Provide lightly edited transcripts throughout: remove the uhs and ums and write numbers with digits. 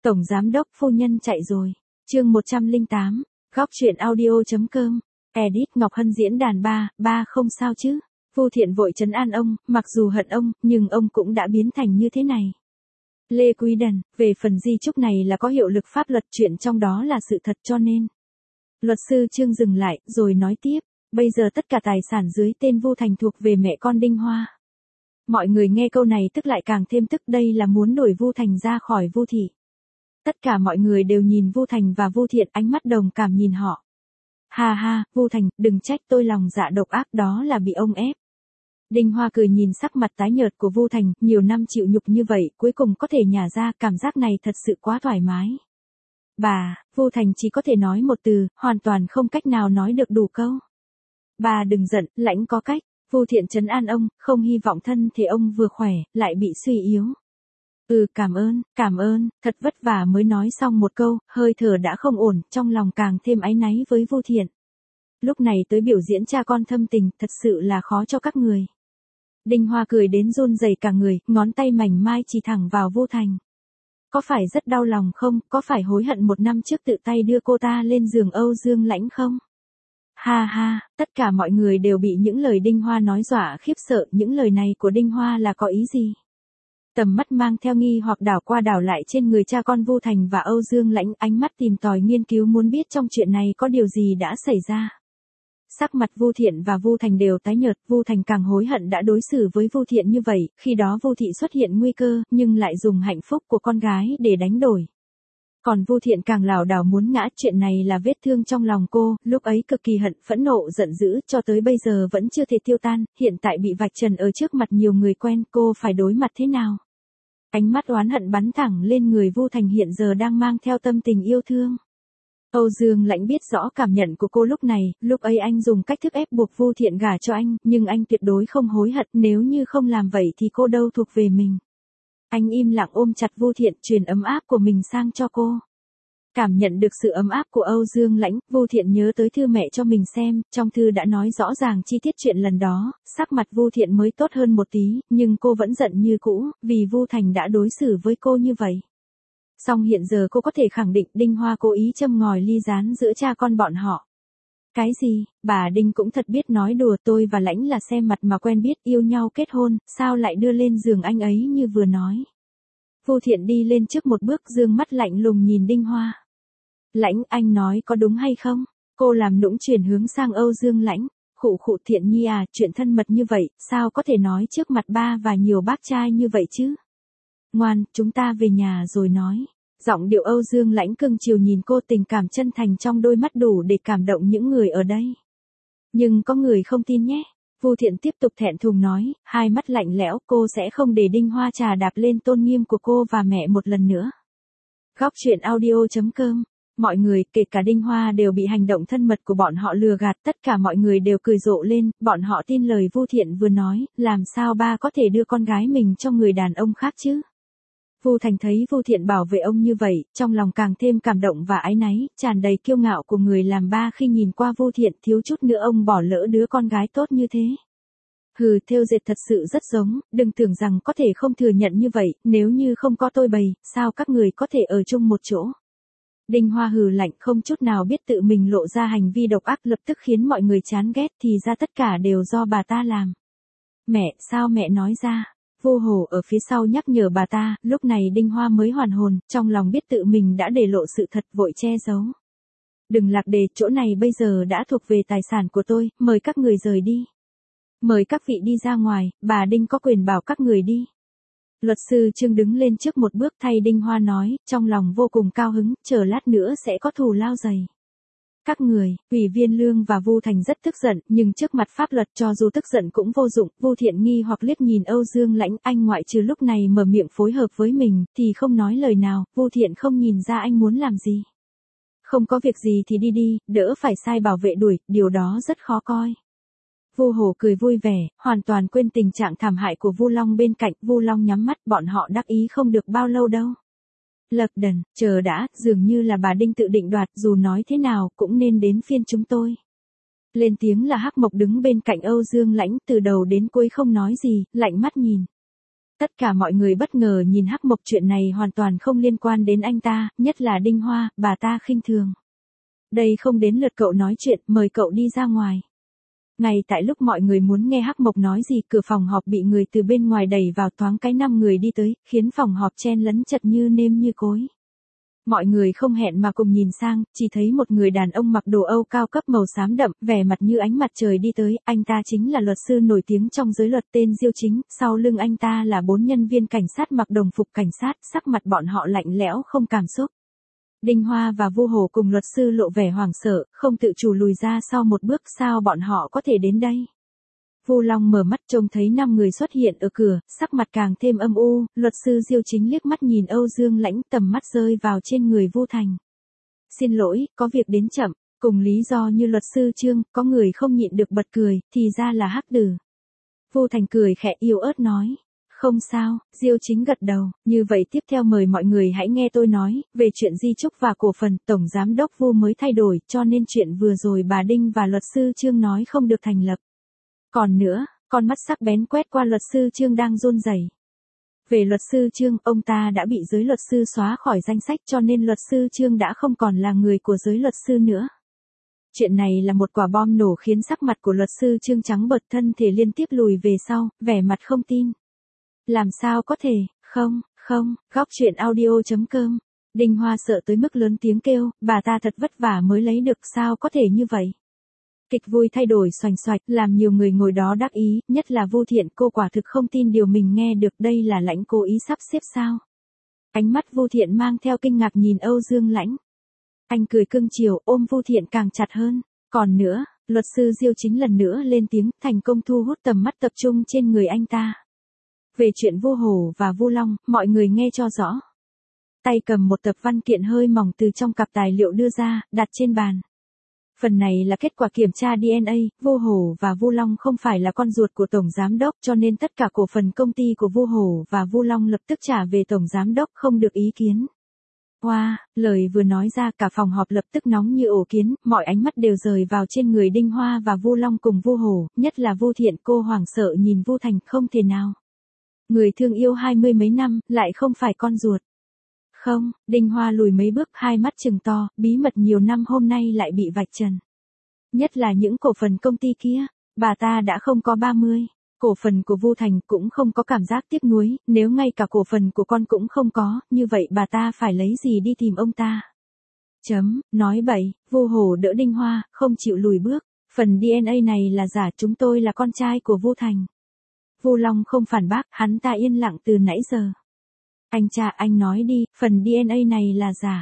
Tổng giám đốc phu nhân chạy rồi. Chương 108, góc truyện audio.com. Edit Ngọc Hân diễn đàn ba không sao chứ. Vu Thiện vội trấn an ông, mặc dù hận ông, nhưng ông cũng đã biến thành như thế này. Lê Quý Đần, về phần di chúc này là có hiệu lực pháp luật, chuyện trong đó là sự thật cho nên. Luật sư Trương dừng lại, rồi nói tiếp, bây giờ tất cả tài sản dưới tên Vu Thành thuộc về mẹ con Đinh Hoa. Mọi người nghe câu này tức lại càng thêm tức, đây là muốn đuổi Vu Thành ra khỏi Vu thị. Tất cả mọi người đều nhìn Vu Thành và Vu Thiện, ánh mắt đồng cảm nhìn họ. Ha ha, Vu Thành, đừng trách tôi lòng dạ độc ác, đó là bị ông ép. Đinh Hoa cười nhìn sắc mặt tái nhợt của Vu Thành, nhiều năm chịu nhục như vậy, cuối cùng có thể nhả ra, cảm giác này thật sự quá thoải mái. Bà, Vu Thành chỉ có thể nói một từ, hoàn toàn không cách nào nói được đủ câu. Bà đừng giận, lãnh có cách. Vu Thiện trấn an ông, không hy vọng thân thể ông vừa khỏe, lại bị suy yếu. Cảm ơn, thật vất vả mới nói xong một câu, hơi thở đã không ổn, trong lòng càng thêm áy náy với Vu Thiện. Lúc này tới biểu diễn cha con thâm tình, thật sự là khó cho các người. Đinh Hoa cười đến run rẩy cả người, ngón tay mảnh mai chỉ thẳng vào Vu Thành. Có phải rất đau lòng không, có phải hối hận một năm trước tự tay đưa cô ta lên giường Âu Dương Lãnh không? Ha ha, tất cả mọi người đều bị những lời Đinh Hoa nói dọa khiếp sợ, những lời này của Đinh Hoa là có ý gì? Tầm mắt mang theo nghi hoặc đảo qua đảo lại trên người cha con Vu Thành và Âu Dương Lãnh, ánh mắt tìm tòi nghiên cứu muốn biết trong chuyện này có điều gì đã xảy ra. Sắc mặt Vu Thiện và Vu Thành đều tái nhợt, Vu Thành càng hối hận đã đối xử với Vu Thiện như vậy, khi đó Vu thị xuất hiện nguy cơ, nhưng lại dùng hạnh phúc của con gái để đánh đổi. Còn Vu Thiện càng lảo đảo muốn ngã, chuyện này là vết thương trong lòng cô, lúc ấy cực kỳ hận, phẫn nộ, giận dữ, cho tới bây giờ vẫn chưa thể tiêu tan, hiện tại bị vạch trần ở trước mặt nhiều người quen, cô phải đối mặt thế nào? Ánh mắt oán hận bắn thẳng lên người Vu Thành hiện giờ đang mang theo tâm tình yêu thương. Âu Dương Lãnh biết rõ cảm nhận của cô lúc này, lúc ấy anh dùng cách thức ép buộc Vu Thiện gả cho anh, nhưng anh tuyệt đối không hối hận, nếu như không làm vậy thì cô đâu thuộc về mình. Anh im lặng ôm chặt Vu Thiện, truyền ấm áp của mình sang cho cô. Cảm nhận được sự ấm áp của Âu Dương Lãnh, Vu Thiện nhớ tới thư mẹ cho mình xem, trong thư đã nói rõ ràng chi tiết chuyện lần đó, sắc mặt Vu Thiện mới tốt hơn một tí, nhưng cô vẫn giận như cũ, vì Vu Thành đã đối xử với cô như vậy. Song hiện giờ cô có thể khẳng định Đinh Hoa cố ý châm ngòi ly gián giữa cha con bọn họ. Cái gì, bà Đinh cũng thật biết nói đùa, tôi và Lãnh là xem mặt mà quen biết, yêu nhau kết hôn, sao lại đưa lên giường anh ấy như vừa nói. Vu Thiện đi lên trước một bước, dương mắt lạnh lùng nhìn Đinh Hoa. Lãnh, anh nói có đúng hay không? Cô làm nũng chuyển hướng sang Âu Dương Lãnh. Khụ Thiện nhi à, chuyện thân mật như vậy, sao có thể nói trước mặt ba và nhiều bác trai như vậy chứ? Ngoan, chúng ta về nhà rồi nói. Giọng điệu Âu Dương Lãnh cưng chiều nhìn cô, tình cảm chân thành trong đôi mắt đủ để cảm động những người ở đây. Nhưng có người không tin nhé. Vu Thiện tiếp tục thẹn thùng nói, hai mắt lạnh lẽo, cô sẽ không để Đinh Hoa trà đạp lên tôn nghiêm của cô và mẹ một lần nữa. Góc truyện audio.com. Mọi người, kể cả Đinh Hoa đều bị hành động thân mật của bọn họ lừa gạt, tất cả mọi người đều cười rộ lên, bọn họ tin lời Vu Thiện vừa nói, làm sao ba có thể đưa con gái mình cho người đàn ông khác chứ? Vu Thành thấy Vu Thiện bảo vệ ông như vậy, trong lòng càng thêm cảm động và áy náy, tràn đầy kiêu ngạo của người làm ba khi nhìn qua Vu Thiện, thiếu chút nữa ông bỏ lỡ đứa con gái tốt như thế. Hừ, thêu dệt thật sự rất giống, đừng tưởng rằng có thể không thừa nhận như vậy, nếu như không có tôi bày, sao các người có thể ở chung một chỗ. Đinh Hoa hừ lạnh, không chút nào biết tự mình lộ ra hành vi độc ác, lập tức khiến mọi người chán ghét, thì ra tất cả đều do bà ta làm. Mẹ, sao mẹ nói ra? Vu Hổ ở phía sau nhắc nhở bà ta, lúc này Đinh Hoa mới hoàn hồn, trong lòng biết tự mình đã để lộ sự thật, vội che giấu. Đừng lạc đề, chỗ này bây giờ đã thuộc về tài sản của tôi, mời các người rời đi. Mời các vị đi ra ngoài, bà Đinh có quyền bảo các người đi. Luật sư Trương đứng lên trước một bước thay Đinh Hoa nói, trong lòng vô cùng cao hứng, chờ lát nữa sẽ có thù lao dày. Các người, Ủy viên Lương và Vu Thành rất tức giận, nhưng trước mặt pháp luật cho dù tức giận cũng vô dụng. Vu Thiện nghi hoặc liếc nhìn Âu Dương Lãnh, anh ngoại trừ lúc này mở miệng phối hợp với mình, thì không nói lời nào. Vu Thiện không nhìn ra anh muốn làm gì. Không có việc gì thì đi đi, đỡ phải sai bảo vệ đuổi, điều đó rất khó coi. Vu Hổ cười vui vẻ, hoàn toàn quên tình trạng thảm hại của Vu Long bên cạnh. Vu Long nhắm mắt, bọn họ đắc ý không được bao lâu đâu. Lật đần, chờ đã, dường như là bà Đinh tự định đoạt, dù nói thế nào cũng nên đến phiên chúng tôi. Lên tiếng là Hắc Mộc đứng bên cạnh Âu Dương Lãnh, từ đầu đến cuối không nói gì, lạnh mắt nhìn. Tất cả mọi người bất ngờ nhìn Hắc Mộc, chuyện này hoàn toàn không liên quan đến anh ta, nhất là Đinh Hoa, bà ta khinh thường. Đây không đến lượt cậu nói chuyện, mời cậu đi ra ngoài. Ngay tại lúc mọi người muốn nghe Hắc Mộc nói gì, cửa phòng họp bị người từ bên ngoài đẩy vào, thoáng cái 5 người đi tới, khiến phòng họp chen lấn chật như nêm như cối. Mọi người không hẹn mà cùng nhìn sang, chỉ thấy một người đàn ông mặc đồ Âu cao cấp màu xám đậm, vẻ mặt như ánh mặt trời đi tới, anh ta chính là luật sư nổi tiếng trong giới luật tên Diêu Chính, sau lưng anh ta là 4 nhân viên cảnh sát mặc đồng phục cảnh sát, sắc mặt bọn họ lạnh lẽo không cảm xúc. Đinh Hoa và Vu Hổ cùng luật sư lộ vẻ hoảng sợ, không tự chủ lùi ra sau một bước, sao bọn họ có thể đến đây? Vu Long mở mắt trông thấy 5 người xuất hiện ở cửa, sắc mặt càng thêm âm u, luật sư Diêu Chính liếc mắt nhìn Âu Dương Lãnh, tầm mắt rơi vào trên người Vu Thành. Xin lỗi, có việc đến chậm, cùng lý do như luật sư Trương, có người không nhịn được bật cười, thì ra là Hắc Đử. Vu Thành cười khẽ yếu ớt nói. Không sao, Diêu Chính gật đầu, như vậy tiếp theo mời mọi người hãy nghe tôi nói, về chuyện di chúc và cổ phần, Tổng Giám đốc Vu mới thay đổi, cho nên chuyện vừa rồi bà Đinh và luật sư Trương nói không được thành lập. Còn nữa, con mắt sắc bén quét qua luật sư Trương đang run rẩy. Về luật sư Trương, ông ta đã bị giới luật sư xóa khỏi danh sách, cho nên luật sư Trương đã không còn là người của giới luật sư nữa. Chuyện này là một quả bom nổ khiến sắc mặt của luật sư Trương trắng bệch, thân thể liên tiếp lùi về sau, vẻ mặt không tin. Làm sao có thể, không, góc chuyện audio.com. Đinh Hoa sợ tới mức lớn tiếng kêu, bà ta thật vất vả mới lấy được, sao có thể như vậy? Kịch vui thay đổi xoành xoạch, làm nhiều người ngồi đó đắc ý, nhất là Vu Thiện, cô quả thực không tin điều mình nghe được, đây là Lãnh cố ý sắp xếp sao? Ánh mắt Vu Thiện mang theo kinh ngạc nhìn Âu Dương Lãnh. Anh cười cưng chiều, ôm Vu Thiện càng chặt hơn. Còn nữa, luật sư Diêu Chính lần nữa lên tiếng, thành công thu hút tầm mắt tập trung trên người anh ta. Về chuyện Vu Hổ và Vu Long, mọi người nghe cho rõ. Tay cầm một tập văn kiện hơi mỏng từ trong cặp tài liệu đưa ra, đặt trên bàn. Phần này là kết quả kiểm tra DNA, Vu Hổ và Vu Long không phải là con ruột của Tổng Giám đốc, cho nên tất cả cổ phần công ty của Vu Hổ và Vu Long lập tức trả về Tổng Giám đốc, không được ý kiến. Wow, lời vừa nói ra cả phòng họp lập tức nóng như ổ kiến, mọi ánh mắt đều rời vào trên người Đinh Hoa và Vu Long cùng Vu Hổ, nhất là Vu Thiện, cô hoảng sợ nhìn Vu Thành, không thể nào. Người thương yêu 20 mấy năm, lại không phải con ruột. Không, Đinh Hoa lùi mấy bước, hai mắt trừng to, bí mật nhiều năm hôm nay lại bị vạch trần. Nhất là những cổ phần công ty kia, bà ta đã không có 30. Cổ phần của Vu Thành cũng không có cảm giác tiếc nuối, nếu ngay cả cổ phần của con cũng không có, như vậy bà ta phải lấy gì đi tìm ông ta? Nói bậy, Vu Hổ đỡ Đinh Hoa, không chịu lùi bước, phần DNA này là giả, chúng tôi là con trai của Vu Thành. Vu Long không phản bác, hắn ta yên lặng từ nãy giờ. Anh cha, anh nói đi, phần DNA này là giả.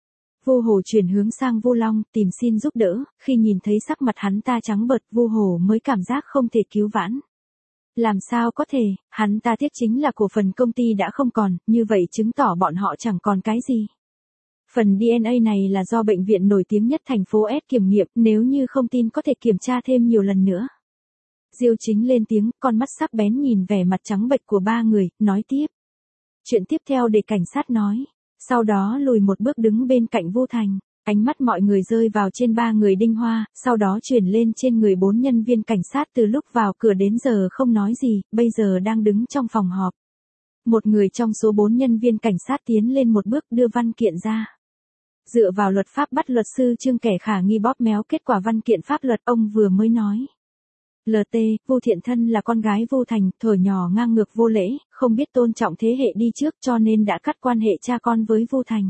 Vu Hổ chuyển hướng sang Vu Long, tìm xin giúp đỡ, khi nhìn thấy sắc mặt hắn ta trắng bệch, Vu Hổ mới cảm giác không thể cứu vãn. Làm sao có thể, hắn ta tiếc chính là cổ phần công ty đã không còn, như vậy chứng tỏ bọn họ chẳng còn cái gì. Phần DNA này là do bệnh viện nổi tiếng nhất thành phố S kiểm nghiệm, nếu như không tin có thể kiểm tra thêm nhiều lần nữa. Diêu Chính lên tiếng, con mắt sắc bén nhìn vẻ mặt trắng bệch của ba người, nói tiếp. Chuyện tiếp theo để cảnh sát nói. Sau đó lùi một bước đứng bên cạnh Vu Thành. Ánh mắt mọi người rơi vào trên ba người Đinh Hoa, sau đó chuyển lên trên người 4 nhân viên cảnh sát từ lúc vào cửa đến giờ không nói gì, bây giờ đang đứng trong phòng họp. Một người trong số 4 nhân viên cảnh sát tiến lên một bước đưa văn kiện ra. Dựa vào luật pháp bắt luật sư Trương kẻ khả nghi bóp méo kết quả văn kiện pháp luật, ông vừa mới nói. LT, Vu Thiện thân là con gái Vu Thành, thuở nhỏ ngang ngược vô lễ, không biết tôn trọng thế hệ đi trước cho nên đã cắt quan hệ cha con với Vu Thành.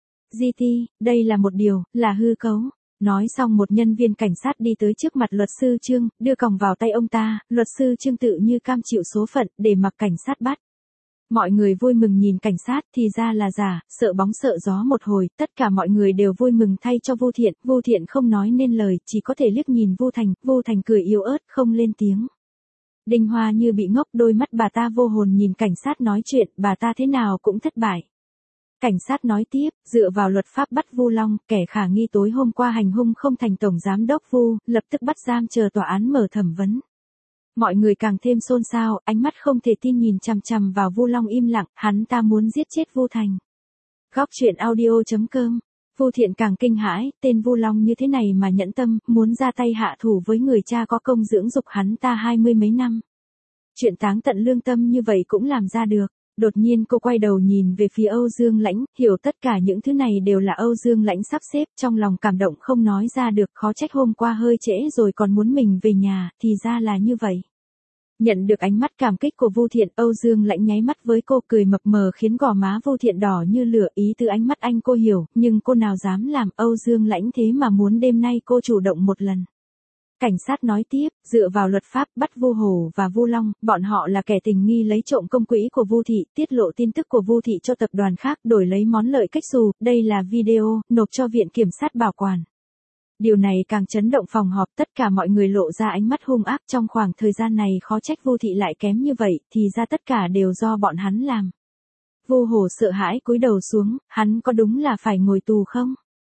GT, đây là một điều, là hư cấu. Nói xong một nhân viên cảnh sát đi tới trước mặt luật sư Trương, đưa còng vào tay ông ta, luật sư Trương tự như cam chịu số phận, để mặc cảnh sát bắt. Mọi người vui mừng nhìn cảnh sát, thì ra là giả, sợ bóng sợ gió một hồi, tất cả mọi người đều vui mừng thay cho Vu Thiện không nói nên lời, chỉ có thể liếc nhìn Vu Thành cười yếu ớt, không lên tiếng. Đinh Hoa như bị ngốc, đôi mắt bà ta vô hồn nhìn cảnh sát nói chuyện, bà ta thế nào cũng thất bại. Cảnh sát nói tiếp, dựa vào luật pháp bắt Vu Long, kẻ khả nghi tối hôm qua hành hung không thành Tổng Giám đốc Vu, lập tức bắt giam chờ tòa án mở thẩm vấn. Mọi người càng thêm xôn xao, ánh mắt không thể tin nhìn chằm chằm vào Vu Long im lặng, hắn ta muốn giết chết Vu Thành. Góc chuyện audio.com. Vu Thiện càng kinh hãi, tên Vu Long như thế này mà nhẫn tâm, muốn ra tay hạ thủ với người cha có công dưỡng dục hắn ta 20 mấy năm. Chuyện táng tận lương tâm như vậy cũng làm ra được. Đột nhiên cô quay đầu nhìn về phía Âu Dương Lãnh, hiểu tất cả những thứ này đều là Âu Dương Lãnh sắp xếp, trong lòng cảm động không nói ra được, khó trách hôm qua hơi trễ rồi còn muốn mình về nhà, thì ra là như vậy. Nhận được ánh mắt cảm kích của Vu Thiện, Âu Dương Lãnh nháy mắt với cô, cười mập mờ khiến gò má Vu Thiện đỏ như lửa, ý từ ánh mắt anh cô hiểu, nhưng cô nào dám làm, Âu Dương Lãnh thế mà muốn đêm nay cô chủ động một lần. Cảnh sát nói tiếp, dựa vào luật pháp bắt Vu Hổ và Vu Long, bọn họ là kẻ tình nghi lấy trộm công quỹ của Vu Thị, tiết lộ tin tức của Vu Thị cho tập đoàn khác đổi lấy món lợi cách xù, đây là video, nộp cho viện kiểm sát bảo quản. Điều này càng chấn động phòng họp, tất cả mọi người lộ ra ánh mắt hung ác, trong khoảng thời gian này khó trách Vu Thị lại kém như vậy, thì ra tất cả đều do bọn hắn làm. Vu Hổ sợ hãi cúi đầu xuống, hắn có đúng là phải ngồi tù không?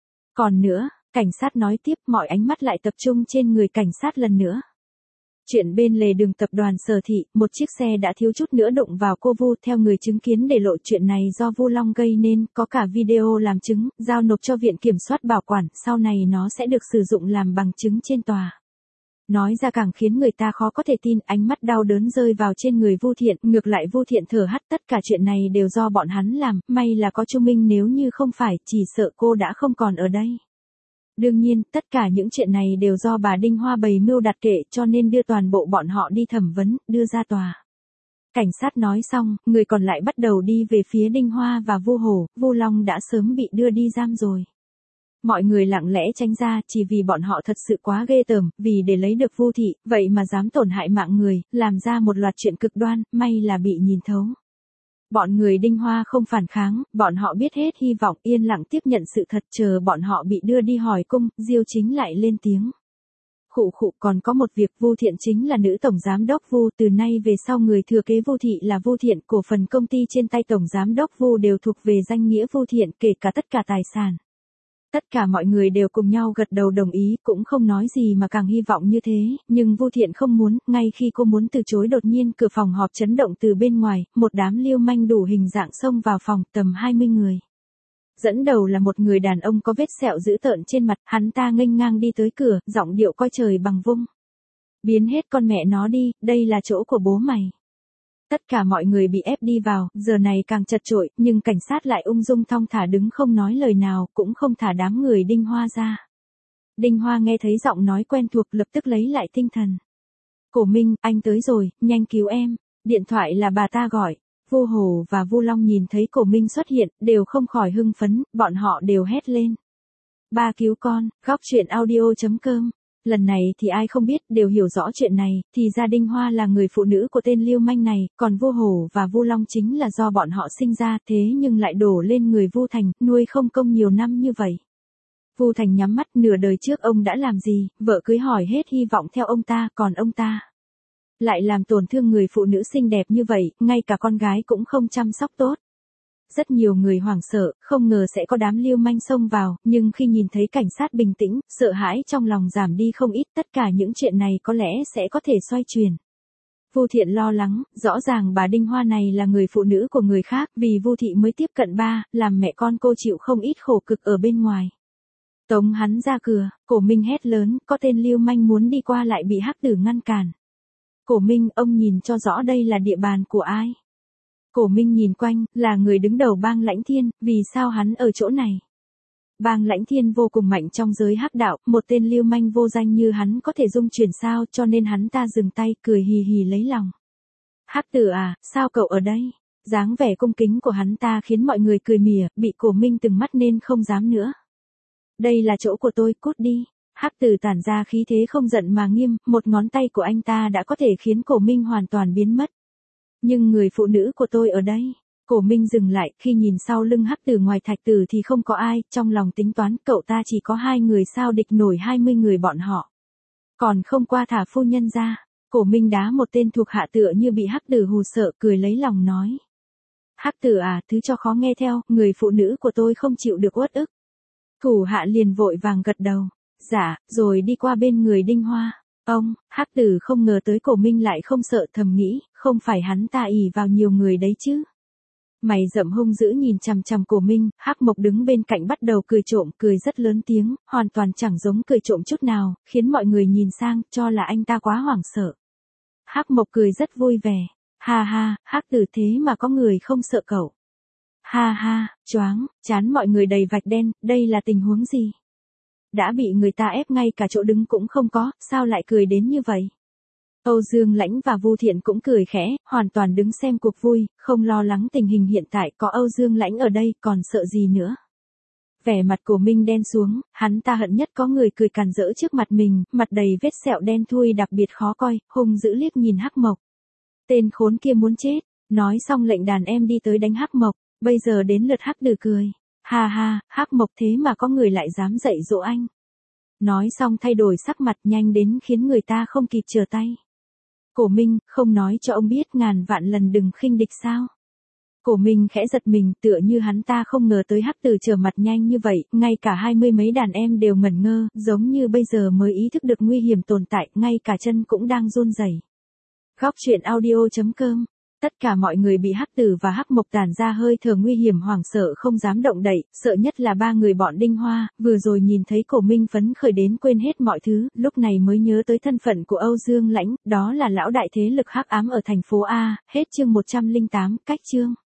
Còn nữa, cảnh sát nói tiếp, mọi ánh mắt lại tập trung trên người cảnh sát lần nữa. Chuyện bên lề đường tập đoàn Sở Thị, một chiếc xe đã thiếu chút nữa đụng vào cô Vu, theo người chứng kiến để lộ chuyện này do Vu Long gây nên, có cả video làm chứng, giao nộp cho viện kiểm soát bảo quản, sau này nó sẽ được sử dụng làm bằng chứng trên tòa. Nói ra càng khiến người ta khó có thể tin, ánh mắt đau đớn rơi vào trên người Vu Thiện, ngược lại Vu Thiện thở hắt, tất cả chuyện này đều do bọn hắn làm, may là có Chu Minh, nếu như không phải, chỉ sợ cô đã không còn ở đây. Đương nhiên, tất cả những chuyện này đều do bà Đinh Hoa bày mưu đặt kệ, cho nên đưa toàn bộ bọn họ đi thẩm vấn, đưa ra tòa. Cảnh sát nói xong, người còn lại bắt đầu đi về phía Đinh Hoa và Vu Hổ, Vu Long đã sớm bị đưa đi giam rồi. Mọi người lặng lẽ tránh ra, chỉ vì bọn họ thật sự quá ghê tởm, vì để lấy được Vu Thị, vậy mà dám tổn hại mạng người, làm ra một loạt chuyện cực đoan, may là bị nhìn thấu. Bọn người Đinh Hoa không phản kháng, bọn họ biết hết hy vọng, yên lặng tiếp nhận sự thật, chờ bọn họ bị đưa đi hỏi cung, Diêu Chính lại lên tiếng. Khụ khụ, còn có một việc, Vu Thiện chính là nữ tổng giám đốc Vu, từ nay về sau người thừa kế Vu Thị là Vu Thiện, cổ phần công ty trên tay tổng giám đốc Vu đều thuộc về danh nghĩa Vu Thiện, kể cả tất cả tài sản. Tất cả mọi người đều cùng nhau gật đầu đồng ý, cũng không nói gì mà càng hy vọng như thế, nhưng Vu Thiện không muốn, ngay khi cô muốn từ chối đột nhiên cửa phòng họp chấn động từ bên ngoài, một đám lưu manh đủ hình dạng xông vào phòng, tầm 20 người. Dẫn đầu là một người đàn ông có vết sẹo dữ tợn trên mặt, hắn ta nghênh ngang đi tới cửa, giọng điệu coi trời bằng vung. Biến hết con mẹ nó đi, đây là chỗ của bố mày. Tất cả mọi người bị ép đi vào, giờ này càng chật chội, nhưng cảnh sát lại ung dung thong thả đứng không nói lời nào, cũng không thả đám người Đinh Hoa ra. Đinh Hoa nghe thấy giọng nói quen thuộc, lập tức lấy lại tinh thần. Cổ Minh, anh tới rồi, nhanh cứu em. Điện thoại là bà ta gọi. Vu Hổ và Vu Long nhìn thấy Cổ Minh xuất hiện, đều không khỏi hưng phấn, bọn họ đều hét lên. Ba cứu con, góc chuyện audio.com. Lần này thì ai không biết, đều hiểu rõ chuyện này, thì ra Đinh Hoa là người phụ nữ của tên lưu manh này, còn Vu Hổ và Vu Long chính là do bọn họ sinh ra, thế nhưng lại đổ lên người Vu Thành, nuôi không công nhiều năm như vậy. Vu Thành nhắm mắt, nửa đời trước ông đã làm gì, vợ cưới hỏi hết hy vọng theo ông ta, còn ông ta lại làm tổn thương người phụ nữ xinh đẹp như vậy, ngay cả con gái cũng không chăm sóc tốt. Rất nhiều người hoảng sợ, không ngờ sẽ có đám lưu manh xông vào, nhưng khi nhìn thấy cảnh sát bình tĩnh, sợ hãi trong lòng giảm đi không ít, tất cả những chuyện này có lẽ sẽ có thể xoay chuyển. Vu Thiện lo lắng, rõ ràng bà Đinh Hoa này là người phụ nữ của người khác, vì Vu Thị mới tiếp cận ba, làm mẹ con cô chịu không ít khổ cực ở bên ngoài. Tống hắn ra cửa, Cổ Minh hét lớn, có tên lưu manh muốn đi qua lại bị hắc tử ngăn cản. Cổ Minh, ông nhìn cho rõ đây là địa bàn của ai. Cổ Minh nhìn quanh, là người đứng đầu bang Lãnh Thiên, vì sao hắn ở chỗ này? Bang Lãnh Thiên vô cùng mạnh trong giới hắc đạo, một tên lưu manh vô danh như hắn có thể dung chuyển sao, cho nên hắn ta dừng tay, cười hì hì lấy lòng. Hắc tử à, sao cậu ở đây? Dáng vẻ cung kính của hắn ta khiến mọi người cười mỉa, bị Cổ Minh từng mắt nên không dám nữa. Đây là chỗ của tôi, cút đi. Hắc tử tản ra khí thế không giận mà nghiêm, một ngón tay của anh ta đã có thể khiến Cổ Minh hoàn toàn biến mất. Nhưng người phụ nữ của tôi ở đây. Cổ Minh dừng lại, khi nhìn sau lưng hắc tử ngoài thạch tử thì không có ai, trong lòng tính toán cậu ta chỉ có 2 người sao địch nổi 20 người bọn họ. Còn không qua thả phu nhân ra. Cổ Minh đá một tên thuộc hạ tựa như bị hắc tử hù sợ, cười lấy lòng nói. Hắc tử à, thứ cho khó nghe theo, người phụ nữ của tôi không chịu được uất ức. Thủ hạ liền vội vàng gật đầu. Dạ, rồi đi qua bên người Đinh Hoa. Ông, hắc tử không ngờ tới Cổ Minh lại không sợ, thầm nghĩ, không phải hắn ta ỷ vào nhiều người đấy chứ. Mày rậm hung dữ nhìn chằm chằm Cổ Minh, Hắc Mộc đứng bên cạnh bắt đầu cười trộm, cười rất lớn tiếng, hoàn toàn chẳng giống cười trộm chút nào, khiến mọi người nhìn sang, cho là anh ta quá hoảng sợ. Hắc Mộc cười rất vui vẻ. Ha ha, Hắc Tử thế mà có người không sợ cậu. Ha ha, choáng, chán mọi người đầy vạch đen, đây là tình huống gì? Đã bị người ta ép ngay cả chỗ đứng cũng không có, sao lại cười đến như vậy? Âu Dương Lãnh và Vu Thiện cũng cười khẽ, hoàn toàn đứng xem cuộc vui, không lo lắng tình hình hiện tại, có Âu Dương Lãnh ở đây còn sợ gì nữa. Vẻ mặt của Minh đen xuống, hắn ta hận nhất có người cười càn rỡ trước mặt mình, mặt đầy vết sẹo đen thui đặc biệt khó coi, hung dữ liếc nhìn Hắc Mộc. Tên khốn kia muốn chết, nói xong lệnh đàn em đi tới đánh Hắc Mộc, bây giờ đến lượt Hắc Tử cười. Ha ha, Hắc Mộc thế mà có người lại dám dạy dỗ anh. Nói xong thay đổi sắc mặt nhanh đến khiến người ta không kịp trở tay. Cổ Minh, không nói cho ông biết ngàn vạn lần đừng khinh địch sao? Cổ Minh khẽ giật mình, tựa như hắn ta không ngờ tới Hắc Tử trở mặt nhanh như vậy, ngay cả 20 mấy đàn em đều ngẩn ngơ, giống như bây giờ mới ý thức được nguy hiểm tồn tại, ngay cả chân cũng đang run rẩy. Góc truyện audio.com. Tất cả mọi người bị Hắc Tử và Hắc Mộc tản ra hơi thở nguy hiểm hoảng sợ không dám động đậy, sợ nhất là ba người bọn Đinh Hoa, vừa rồi nhìn thấy Cổ Minh phấn khởi đến quên hết mọi thứ, lúc này mới nhớ tới thân phận của Âu Dương Lãnh, đó là lão đại thế lực hắc ám ở thành phố A, hết chương 108, cách chương.